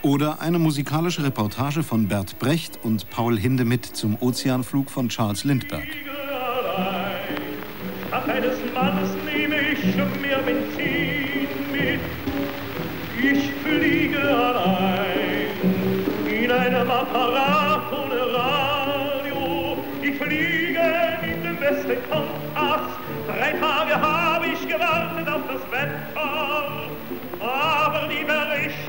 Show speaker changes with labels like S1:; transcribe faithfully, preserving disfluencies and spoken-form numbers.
S1: Oder eine musikalische Reportage von Bert Brecht und Paul Hindemith zum Ozeanflug von Charles Lindbergh.
S2: Statt eines Mannes nehme ich mehr Benzin mit. Ich fliege allein in einem Apparat ohne Radio. Ich fliege mit dem besten Kompass. Drei Tage habe ich gewartet auf das Wetter, aber die Berichte